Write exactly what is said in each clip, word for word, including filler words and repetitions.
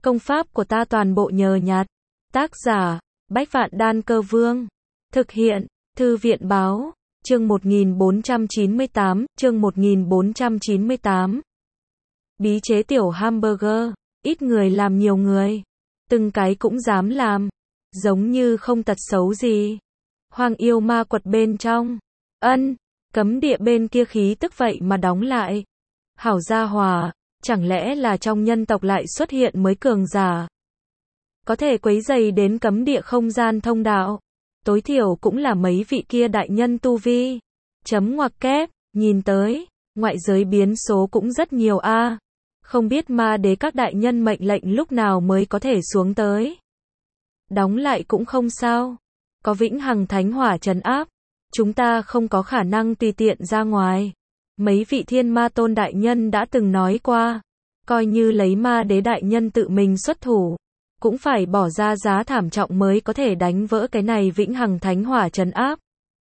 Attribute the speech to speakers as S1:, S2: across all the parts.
S1: Công pháp của ta toàn bộ nhờ nhặt. Tác giả, Bách Vạn Đan Cơ Vương. Thực hiện, Thư viện báo, chương một nghìn bốn trăm chín mươi tám, chương một nghìn bốn trăm chín mươi tám. Bí chế tiểu hamburger, ít người làm nhiều người. Từng cái cũng dám làm. Giống như không tật xấu gì. Hoang yêu ma quật bên trong. Ân, cấm địa bên kia khí tức vậy mà đóng lại. Hảo gia hòa, chẳng lẽ là trong nhân tộc lại xuất hiện mới cường giả? Có thể quấy rầy đến cấm địa không gian thông đạo. Tối thiểu cũng là mấy vị kia đại nhân tu vi. Chấm ngoặc kép, nhìn tới, ngoại giới biến số cũng rất nhiều a. À. Không biết ma đế các đại nhân mệnh lệnh lúc nào mới có thể xuống tới. Đóng lại cũng không sao. Có vĩnh hằng thánh hỏa trấn áp. Chúng ta không có khả năng tùy tiện ra ngoài. Mấy vị thiên ma tôn đại nhân đã từng nói qua. Coi như lấy ma đế đại nhân tự mình xuất thủ. Cũng phải bỏ ra giá thảm trọng mới có thể đánh vỡ cái này vĩnh hằng thánh hỏa trấn áp.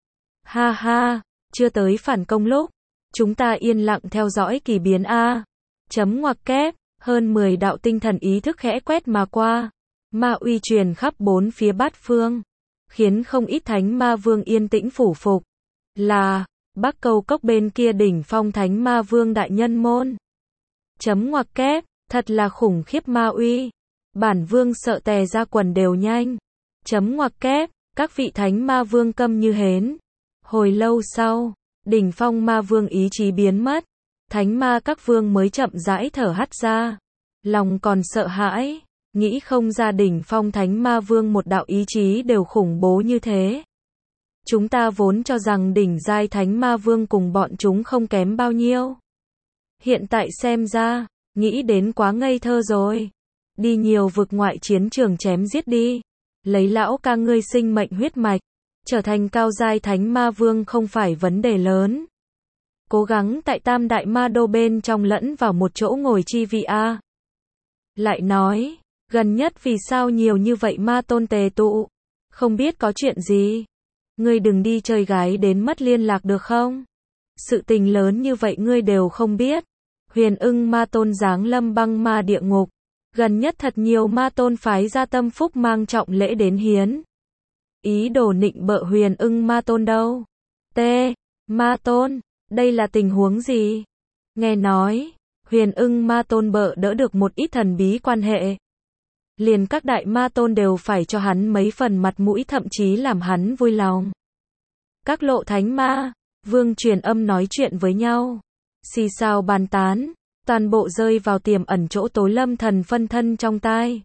S1: Ha ha, chưa tới phản công lúc. Chúng ta yên lặng theo dõi kỳ biến A. Chấm ngoặc kép, hơn mười đạo tinh thần ý thức khẽ quét mà qua. Ma uy truyền khắp bốn phía bát phương. Khiến không ít thánh ma vương yên tĩnh phủ phục. Là, Bắc Câu Cốc bên kia đỉnh phong thánh ma vương đại nhân môn. Chấm ngoặc kép, thật là khủng khiếp ma uy. Bản vương sợ tè ra quần đều nhanh. Chấm ngoặc kép, các vị thánh ma vương câm như hến. Hồi lâu sau, đỉnh phong ma vương ý chí biến mất. Thánh ma các vương mới chậm rãi thở hắt ra. Lòng còn sợ hãi, nghĩ không ra đỉnh phong thánh ma vương một đạo ý chí đều khủng bố như thế. Chúng ta vốn cho rằng đỉnh giai thánh ma vương cùng bọn chúng không kém bao nhiêu. Hiện tại xem ra, nghĩ đến quá ngây thơ rồi. Đi nhiều vực ngoại chiến trường chém giết đi. Lấy lão ca ngươi sinh mệnh huyết mạch. Trở thành cao giai thánh ma vương không phải vấn đề lớn. Cố gắng tại tam đại ma đô bên trong lẫn vào một chỗ ngồi chi vị a. Lại nói, gần nhất vì sao nhiều như vậy ma tôn tề tụ? Không biết có chuyện gì? Ngươi đừng đi chơi gái đến mất liên lạc được không? Sự tình lớn như vậy ngươi đều không biết. Huyền ưng ma tôn giáng lâm băng ma địa ngục. Gần nhất thật nhiều ma tôn phái ra tâm phúc mang trọng lễ đến hiến. Ý đồ nịnh bợ huyền ưng ma tôn đâu? T. Ma tôn, đây là tình huống gì? Nghe nói, huyền ưng ma tôn bợ đỡ được một ít thần bí quan hệ. Liền các đại ma tôn đều phải cho hắn mấy phần mặt mũi thậm chí làm hắn vui lòng. Các lộ thánh ma, vương truyền âm nói chuyện với nhau. Xì xào bàn tán. Toàn bộ rơi vào tiềm ẩn chỗ tối lâm thần phân thân trong tai.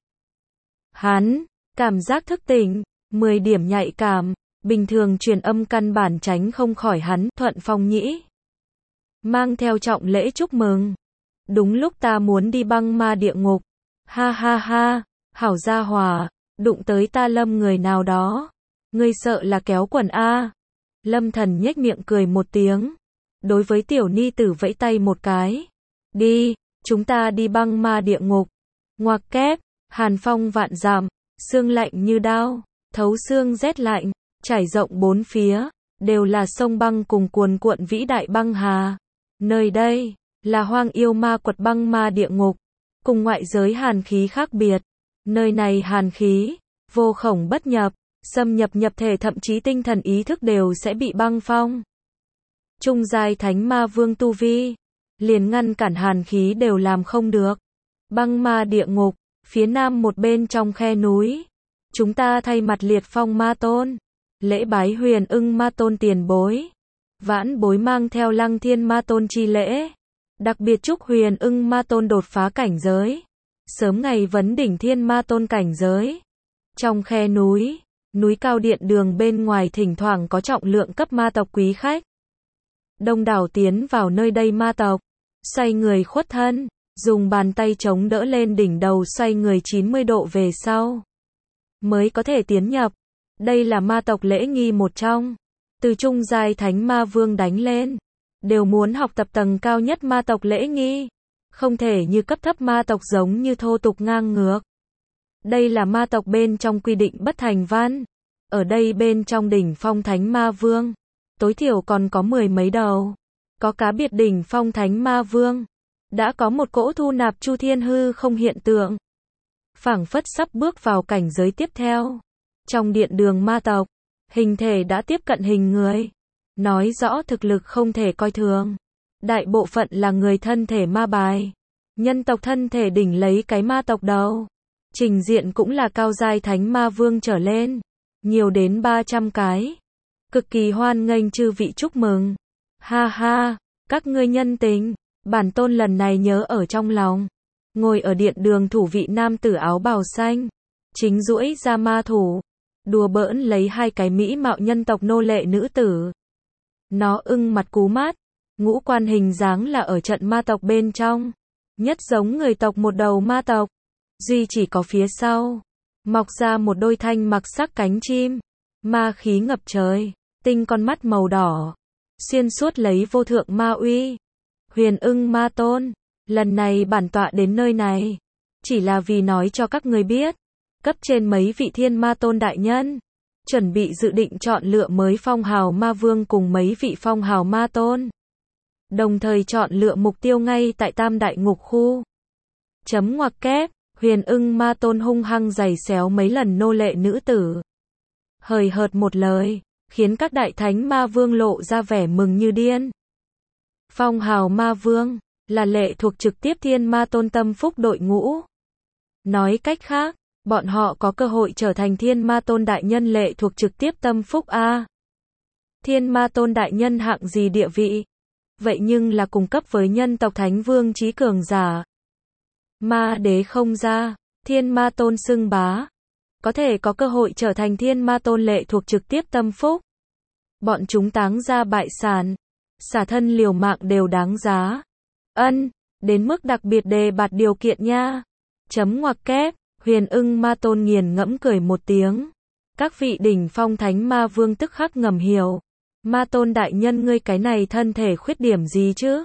S1: Hắn, cảm giác thức tỉnh, mười điểm nhạy cảm, bình thường truyền âm căn bản tránh không khỏi hắn, thuận phong nhĩ. Mang theo trọng lễ chúc mừng. Đúng lúc ta muốn đi băng ma địa ngục. Ha ha ha, hảo gia hòa, đụng tới ta lâm người nào đó. Ngươi sợ là kéo quần A. Lâm thần nhếch miệng cười một tiếng. Đối với tiểu ni tử vẫy tay một cái. Đi, chúng ta đi băng ma địa ngục. Ngoặc kép, hàn phong vạn dặm, xương lạnh như đao, thấu xương rét lạnh, trải rộng bốn phía, đều là sông băng cùng cuồn cuộn vĩ đại băng hà. Nơi đây, là hoang yêu ma quật băng ma địa ngục, cùng ngoại giới hàn khí khác biệt. Nơi này hàn khí, vô khổng bất nhập, xâm nhập nhập thể thậm chí tinh thần ý thức đều sẽ bị băng phong. Trung giai thánh ma vương tu vi. Liền ngăn cản hàn khí đều làm không được. Băng ma địa ngục, phía nam một bên trong khe núi. Chúng ta thay mặt liệt phong ma tôn. Lễ bái huyền ưng ma tôn tiền bối. Vãn bối mang theo lăng thiên ma tôn chi lễ. Đặc biệt chúc huyền ưng ma tôn đột phá cảnh giới. Sớm ngày vấn đỉnh thiên ma tôn cảnh giới. Trong khe núi, núi cao điện đường bên ngoài thỉnh thoảng có trọng lượng cấp ma tộc quý khách. Đông đảo tiến vào nơi đây ma tộc. Xoay người khuất thân, dùng bàn tay chống đỡ lên đỉnh đầu xoay người chín mươi độ về sau. Mới có thể tiến nhập. Đây là ma tộc lễ nghi một trong. Từ trung giai thánh ma vương đánh lên. Đều muốn học tập tầng cao nhất ma tộc lễ nghi. Không thể như cấp thấp ma tộc giống như thô tục ngang ngược. Đây là ma tộc bên trong quy định bất thành văn. Ở đây bên trong đỉnh phong thánh ma vương. Tối thiểu còn có mười mấy đầu. Có cá biệt đỉnh phong thánh ma vương. Đã có một cỗ thu nạp chu thiên hư không hiện tượng. phảng phất sắp bước vào cảnh giới tiếp theo. Trong điện đường ma tộc, hình thể đã tiếp cận hình người, nói rõ thực lực không thể coi thường. Đại bộ phận là người thân thể ma bài, nhân tộc thân thể đỉnh lấy cái ma tộc đầu. Trình diện cũng là cao giai thánh ma vương trở lên, nhiều đến ba trăm cái. Cực kỳ hoan nghênh chư vị chúc mừng. Ha ha, các ngươi nhân tình, bản tôn lần này nhớ ở trong lòng. Ngồi ở điện đường thủ vị nam tử áo bào xanh, chính duỗi ra ma thủ, đùa bỡn lấy hai cái mỹ mạo nhân tộc nô lệ nữ tử. Nó ưng mặt cú mát, ngũ quan hình dáng là ở trận ma tộc bên trong, nhất giống người tộc một đầu ma tộc, duy chỉ có phía sau mọc ra một đôi thanh mặc sắc cánh chim, ma khí ngập trời, tinh con mắt màu đỏ, xuyên suốt lấy vô thượng ma uy. Huyền ưng ma tôn, lần này bản tọa đến nơi này, chỉ là vì nói cho các người biết, cấp trên mấy vị thiên ma tôn đại nhân, chuẩn bị dự định chọn lựa mới phong hào ma vương cùng mấy vị phong hào ma tôn. Đồng thời chọn lựa mục tiêu ngay tại tam đại ngục khu. Chấm ngoặc kép, huyền ưng ma tôn hung hăng giày xéo mấy lần nô lệ nữ tử. Hời hợt một lời, khiến các đại thánh ma vương lộ ra vẻ mừng như điên. Phong hào ma vương, là lệ thuộc trực tiếp thiên ma tôn tâm phúc đội ngũ. Nói cách khác, bọn họ có cơ hội trở thành thiên ma tôn đại nhân lệ thuộc trực tiếp tâm phúc A. Thiên ma tôn đại nhân hạng gì địa vị? Vậy nhưng là cùng cấp với nhân tộc thánh vương trí cường giả. Ma đế không ra, thiên ma tôn xưng bá, có thể có cơ hội trở thành thiên ma tôn lệ thuộc trực tiếp tâm phúc. Bọn chúng táng ra bại sản, xả thân liều mạng đều đáng giá. Ân, đến mức đặc biệt đề bạt điều kiện nha. Chấm ngoặc kép, huyền ưng ma tôn nghiền ngẫm cười một tiếng. Các vị đỉnh phong thánh ma vương tức khắc ngầm hiểu. Ma tôn đại nhân ngươi cái này thân thể khuyết điểm gì chứ?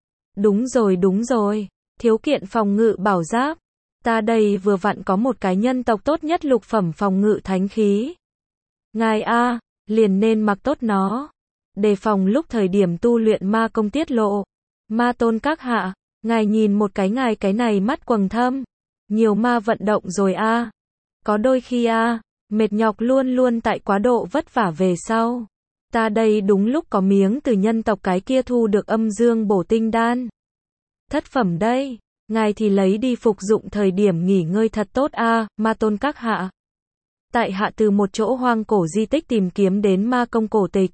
S1: Đúng rồi đúng rồi, thiếu kiện phòng ngự bảo giáp. Ta đây vừa vặn có một cái nhân tộc tốt nhất lục phẩm phòng ngự thánh khí. Ngài A, liền nên mặc tốt nó. Đề phòng lúc thời điểm tu luyện ma công tiết lộ. Ma tôn các hạ, ngài nhìn một cái ngài cái này mắt quầng thâm. Nhiều ma vận động rồi A. Có đôi khi A, mệt nhọc luôn luôn tại quá độ vất vả về sau. Ta đây đúng lúc có miếng từ nhân tộc cái kia thu được âm dương bổ tinh đan. Thất phẩm đây, ngài thì lấy đi phục dụng thời điểm nghỉ ngơi thật tốt a, ma tôn các hạ. Tại hạ từ một chỗ hoang cổ di tích tìm kiếm đến ma công cổ tịch.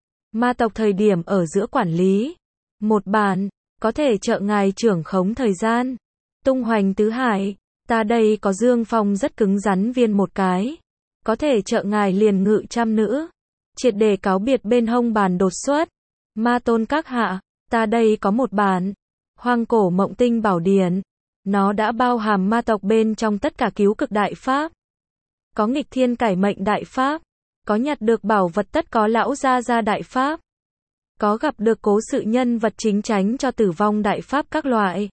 S1: Ma tộc thời điểm ở giữa quản lý. Một bản, có thể trợ ngài trưởng khống thời gian. Tung hoành tứ hải, ta đây có dương phong rất cứng rắn viên một cái. Có thể trợ ngài liền ngự trăm nữ. Triệt để cáo biệt bên hông bàn đột xuất. Ma tôn các hạ, ta đây có một bản. Hoang cổ mộng tinh bảo điển. Nó đã bao hàm ma tộc bên trong tất cả cứu cực đại pháp. Có nghịch thiên cải mệnh đại pháp. Có nhặt được bảo vật tất có lão gia gia đại pháp. Có gặp được cố sự nhân vật chính tránh cho tử vong đại pháp các loại.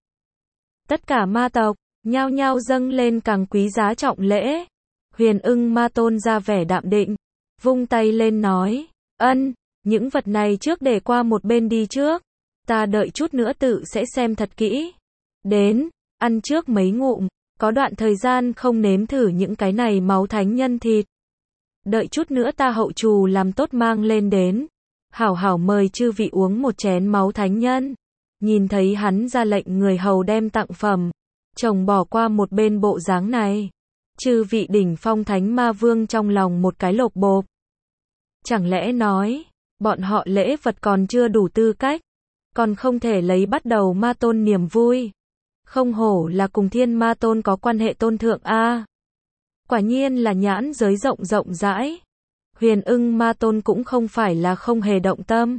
S1: Tất cả ma tộc, nhao nhao dâng lên càng quý giá trọng lễ. Huyền ưng ma tôn ra vẻ đạm định. Vung tay lên nói, ân, những vật này trước để qua một bên đi trước. Ta đợi chút nữa tự sẽ xem thật kỹ. Đến, ăn trước mấy ngụm, có đoạn thời gian không nếm thử những cái này máu thánh nhân thịt. Đợi chút nữa ta hậu trù làm tốt mang lên đến. Hảo hảo mời chư vị uống một chén máu thánh nhân. Nhìn thấy hắn ra lệnh người hầu đem tặng phẩm. Chồng bỏ qua một bên bộ dáng này. Chư vị đỉnh phong thánh ma vương trong lòng một cái lột bộp. Chẳng lẽ nói, bọn họ lễ vật còn chưa đủ tư cách, còn không thể lấy bắt đầu ma tôn niềm vui. Không hổ là cùng thiên ma tôn có quan hệ tôn thượng a. Quả nhiên là nhãn giới rộng rộng rãi. Huyền ưng ma tôn cũng không phải là không hề động tâm.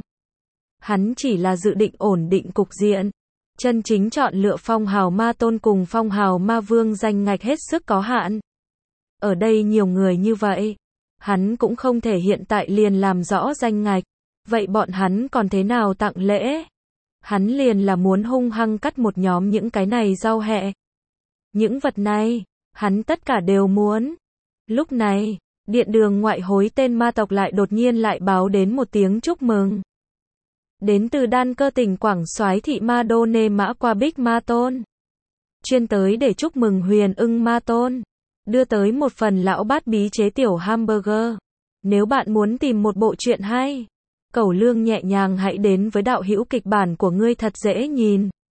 S1: Hắn chỉ là dự định ổn định cục diện. Chân chính chọn lựa phong hào ma tôn cùng phong hào ma vương danh ngạch hết sức có hạn. Ở đây nhiều người như vậy. Hắn cũng không thể hiện tại liền làm rõ danh ngạch. Vậy bọn hắn còn thế nào tặng lễ? Hắn liền là muốn hung hăng cắt một nhóm những cái này rau hẹ. Những vật này, hắn tất cả đều muốn. Lúc này, điện đường ngoại hối tên ma tộc lại đột nhiên lại báo đến một tiếng chúc mừng. Đến từ đan cơ tỉnh Quảng Soái thị ma đô nê mã qua bích ma tôn. chuyên tới để chúc mừng Huyền Ưng Ma Tôn. Đưa tới một phần lão bát bí chế tiểu hamburger. Nếu bạn muốn tìm một bộ truyện hay, cẩu lương nhẹ nhàng hãy đến với đạo hữu kịch bản của ngươi thật dễ nhìn.